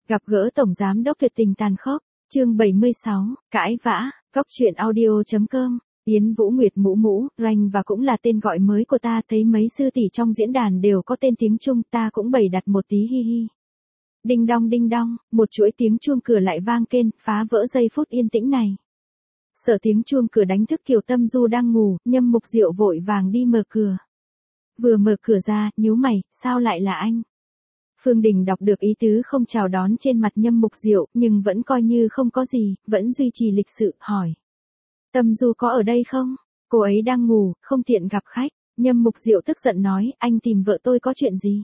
Gặp gỡ Tổng Giám đốc tuyệt tình tàn khốc, chương 76, cãi vã, góc truyện audio.com, Yến Vũ Nguyệt mũ mũ, ranh và cũng là tên gọi mới của ta, thấy mấy sư tỷ trong diễn đàn đều có tên tiếng Trung, ta cũng bày đặt một tí hi hi. Đinh đong, một chuỗi tiếng chuông cửa lại vang kên, phá vỡ giây phút yên tĩnh này. Sợ tiếng chuông cửa đánh thức Kiều Tâm Du đang ngủ, Nhâm Mục Diệu vội vàng đi mở cửa. Vừa mở cửa ra, nhíu mày, sao lại là anh? Phương Đình đọc được ý tứ không chào đón trên mặt Nhâm Mục Diệu, nhưng vẫn coi như không có gì, vẫn duy trì lịch sự, hỏi. Tâm Du có ở đây không? Cô ấy đang ngủ, không tiện gặp khách. Nhâm Mục Diệu tức giận nói, anh tìm vợ tôi có chuyện gì?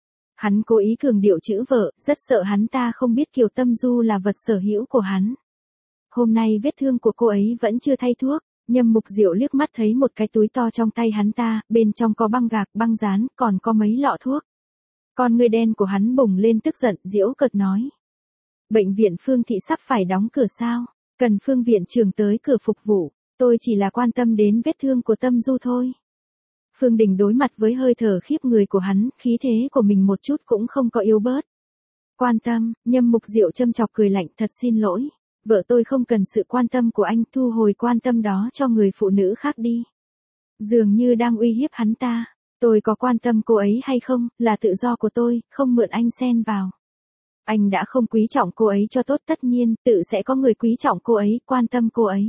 Hắn cố ý cường điệu chữ vợ, rất sợ hắn ta không biết Kiều Tâm Du là vật sở hữu của hắn. Hôm nay vết thương của cô ấy vẫn chưa thay thuốc. Nhâm Mục Diệu liếc mắt thấy một cái túi to trong tay hắn ta, bên trong có băng gạc, băng dán, còn có mấy lọ thuốc. Con ngươi đen của hắn bùng lên tức giận, giễu cợt nói. Bệnh viện Phương Thị sắp phải đóng cửa sao? Cần Phương viện trưởng tới cửa phục vụ, tôi chỉ là quan tâm đến vết thương của Tâm Du thôi. Phương Đình đối mặt với hơi thở khiếp người của hắn, khí thế của mình một chút cũng không có yếu bớt. Quan tâm, Nhâm Mục Diệu châm chọc cười lạnh, thật xin lỗi. Vợ tôi không cần sự quan tâm của anh, thu hồi quan tâm đó cho người phụ nữ khác đi. Dường như đang uy hiếp hắn ta. Tôi có quan tâm cô ấy hay không, là tự do của tôi, không mượn anh xen vào. Anh đã không quý trọng cô ấy cho tốt, tất nhiên, tự sẽ có người quý trọng cô ấy, quan tâm cô ấy.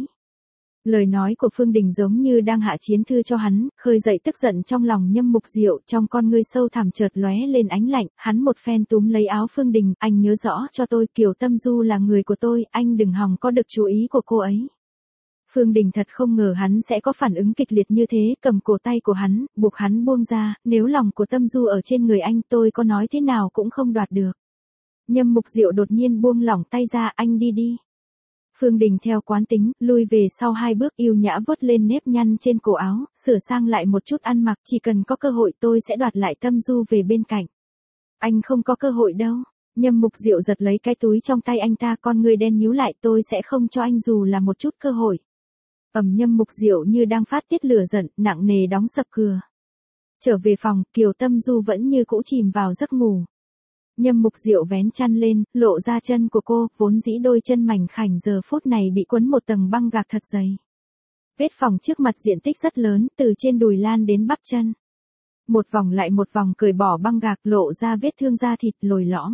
Lời nói của Phương Đình giống như đang hạ chiến thư cho hắn, khơi dậy tức giận trong lòng Nhâm Mục Diệu, trong con ngươi sâu thẳm chợt lóe lên ánh lạnh, hắn một phen túm lấy áo Phương Đình, anh nhớ rõ cho tôi, Kiều Tâm Du là người của tôi, anh đừng hòng có được chú ý của cô ấy. Phương Đình thật không ngờ hắn sẽ có phản ứng kịch liệt như thế, cầm cổ tay của hắn, buộc hắn buông ra, nếu lòng của Tâm Du ở trên người anh tôi có nói thế nào cũng không đoạt được. Nhâm Mục Diệu đột nhiên buông lỏng tay ra, anh đi đi. Phương Đình theo quán tính, lui về sau 2 bước, yêu nhã vuốt lên nếp nhăn trên cổ áo, sửa sang lại một chút ăn mặc, chỉ cần có cơ hội tôi sẽ đoạt lại Tâm Du về bên cạnh. Anh không có cơ hội đâu. Nhâm Mục Diệu giật lấy cái túi trong tay anh ta, con người đen nhíu lại, tôi sẽ không cho anh dù là một chút cơ hội. Nhâm Mục Diệu như đang phát tiết lửa giận, nặng nề đóng sập cửa. Trở về phòng, Kiều Tâm Du vẫn như cũ chìm vào giấc ngủ. Nhâm Mục Diệu vén chăn lên, lộ ra chân của cô, vốn dĩ đôi chân mảnh khảnh giờ phút này bị quấn một tầng băng gạc thật dày. Vết phỏng trước mặt diện tích rất lớn, từ trên đùi lan đến bắp chân. Một vòng lại một vòng cởi bỏ băng gạc, lộ ra vết thương da thịt lồi lõm.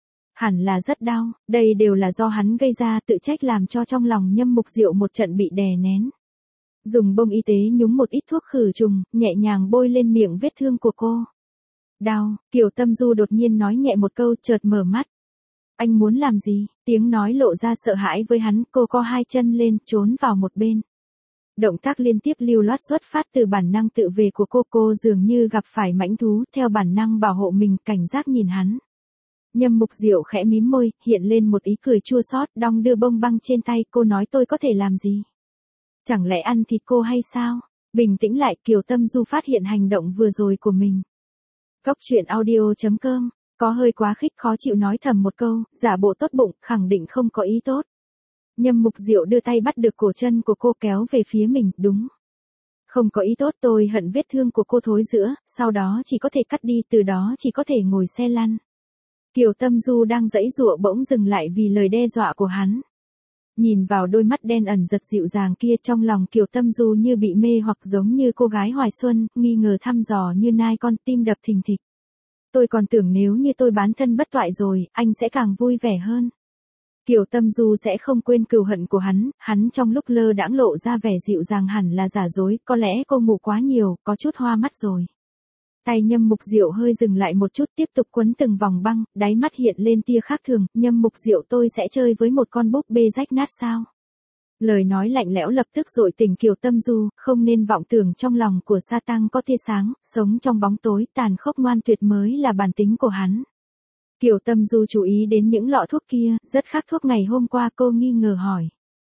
Hẳn là rất đau, đây đều là do hắn gây ra, tự trách làm cho trong lòng Nhâm Mục Diệu một trận bị đè nén. Dùng bông y tế nhúng một ít thuốc khử trùng, nhẹ nhàng bôi lên miệng vết thương của cô. Đau, Kiều Tâm Du đột nhiên nói nhẹ một câu, chợt mở mắt. Anh muốn làm gì? Tiếng nói lộ ra sợ hãi với hắn, cô co 2 chân lên, trốn vào một bên. Động tác liên tiếp lưu loát xuất phát từ bản năng tự vệ của cô dường như gặp phải mãnh thú, theo bản năng bảo hộ mình, cảnh giác nhìn hắn. Nhâm Mục Diệu khẽ mím môi, hiện lên một ý cười chua xót, đong đưa bông băng trên tay, cô nói tôi có thể làm gì? Chẳng lẽ ăn thịt cô hay sao? Bình tĩnh lại, Kiều Tâm Du phát hiện hành động vừa rồi của mình. Góc truyện audio.com, có hơi quá khích, khó chịu nói thầm một câu, giả bộ tốt bụng, khẳng định không có ý tốt. Nhâm Mục Diệu đưa tay bắt được cổ chân của cô kéo về phía mình, đúng. Không có ý tốt, tôi hận vết thương của cô thối rữa, sau đó chỉ có thể cắt đi, từ đó chỉ có thể ngồi xe lăn. Kiều Tâm Du đang giãy giụa bỗng dừng lại vì lời đe dọa của hắn. Nhìn vào đôi mắt đen ẩn giật dịu dàng kia, trong lòng Kiều Tâm Du như bị mê hoặc, giống như cô gái hoài xuân, nghi ngờ thăm dò như nai con, tim đập thình thịch. Tôi còn tưởng nếu như tôi bán thân bất toại rồi, anh sẽ càng vui vẻ hơn. Kiều Tâm Du sẽ không quên cừu hận của hắn trong lúc lơ đãng lộ ra vẻ dịu dàng hẳn là giả dối, có lẽ cô ngủ quá nhiều, có chút hoa mắt rồi. Tay Nhâm Mục Diệu hơi dừng lại một chút, tiếp tục quấn từng vòng băng, đáy mắt hiện lên tia khác thường, Nhâm Mục Diệu, tôi sẽ chơi với một con búp bê rách nát sao? Lời nói lạnh lẽo lập tức dội tỉnh Kiều Tâm Du, không nên vọng tưởng trong lòng của sa tăng có tia sáng, sống trong bóng tối, tàn khốc ngoan tuyệt mới là bản tính của hắn. Kiều Tâm Du chú ý đến những lọ thuốc kia, rất khác thuốc ngày hôm qua, cô nghi ngờ hỏi.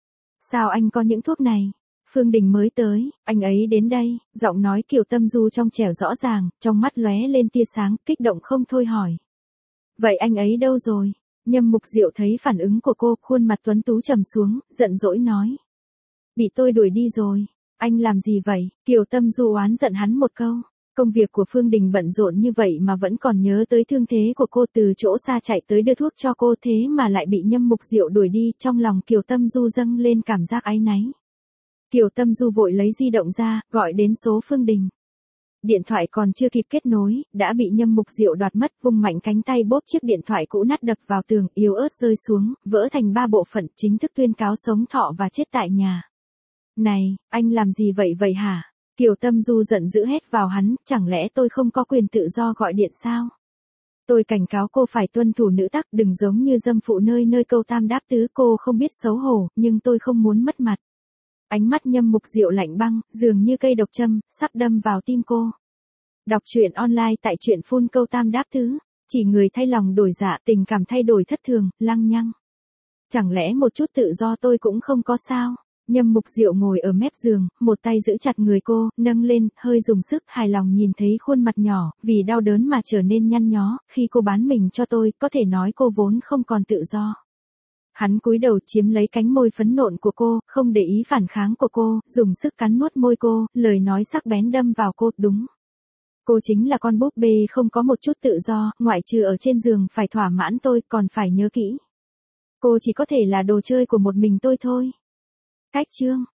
Sao anh có những thuốc này? Phương Đình mới tới, anh ấy đến đây, giọng nói Kiều Tâm Du trong trẻo rõ ràng, trong mắt lóe lên tia sáng, kích động không thôi hỏi. Vậy anh ấy đâu rồi? Nhâm Mục Diệu thấy phản ứng của cô, khuôn mặt tuấn tú trầm xuống, giận dỗi nói. Bị tôi đuổi đi rồi, anh làm gì vậy? Kiều Tâm Du oán giận hắn một câu. Công việc của Phương Đình bận rộn như vậy mà vẫn còn nhớ tới thương thế của cô, từ chỗ xa chạy tới đưa thuốc cho cô, thế mà lại bị Nhâm Mục Diệu đuổi đi, trong lòng Kiều Tâm Du dâng lên cảm giác áy náy. Kiều Tâm Du vội lấy di động ra, gọi đến số Phương Đình. Điện thoại còn chưa kịp kết nối, đã bị Nhâm Mục Diệu đoạt mất, vung mạnh cánh tay bóp chiếc điện thoại cũ nát đập vào tường, yếu ớt rơi xuống, vỡ thành 3 bộ phận, chính thức tuyên cáo sống thọ và chết tại nhà. Này, anh làm gì vậy hả? Kiều Tâm Du giận dữ hét vào hắn, chẳng lẽ tôi không có quyền tự do gọi điện sao? Tôi cảnh cáo cô phải tuân thủ nữ tắc, đừng giống như dâm phụ nơi nơi câu tam đáp tứ, cô không biết xấu hổ, nhưng tôi không muốn mất mặt. Ánh mắt Nhâm Mục Diệu lạnh băng, dường như cây độc châm, sắp đâm vào tim cô. Đọc truyện online tại truyện phun câu tam đáp tứ, chỉ người thay lòng đổi dạ, tình cảm thay đổi thất thường, lăng nhăng. Chẳng lẽ một chút tự do tôi cũng không có sao? Nhâm Mục Diệu ngồi ở mép giường, một tay giữ chặt người cô, nâng lên, hơi dùng sức, hài lòng nhìn thấy khuôn mặt nhỏ, vì đau đớn mà trở nên nhăn nhó, khi cô bán mình cho tôi, có thể nói cô vốn không còn tự do. Hắn cúi đầu chiếm lấy cánh môi phấn nộn của cô, không để ý phản kháng của cô, dùng sức cắn nuốt môi cô, lời nói sắc bén đâm vào cô, đúng. Cô chính là con búp bê không có một chút tự do, ngoại trừ ở trên giường phải thỏa mãn tôi, còn phải nhớ kỹ. Cô chỉ có thể là đồ chơi của một mình tôi thôi. Cách chương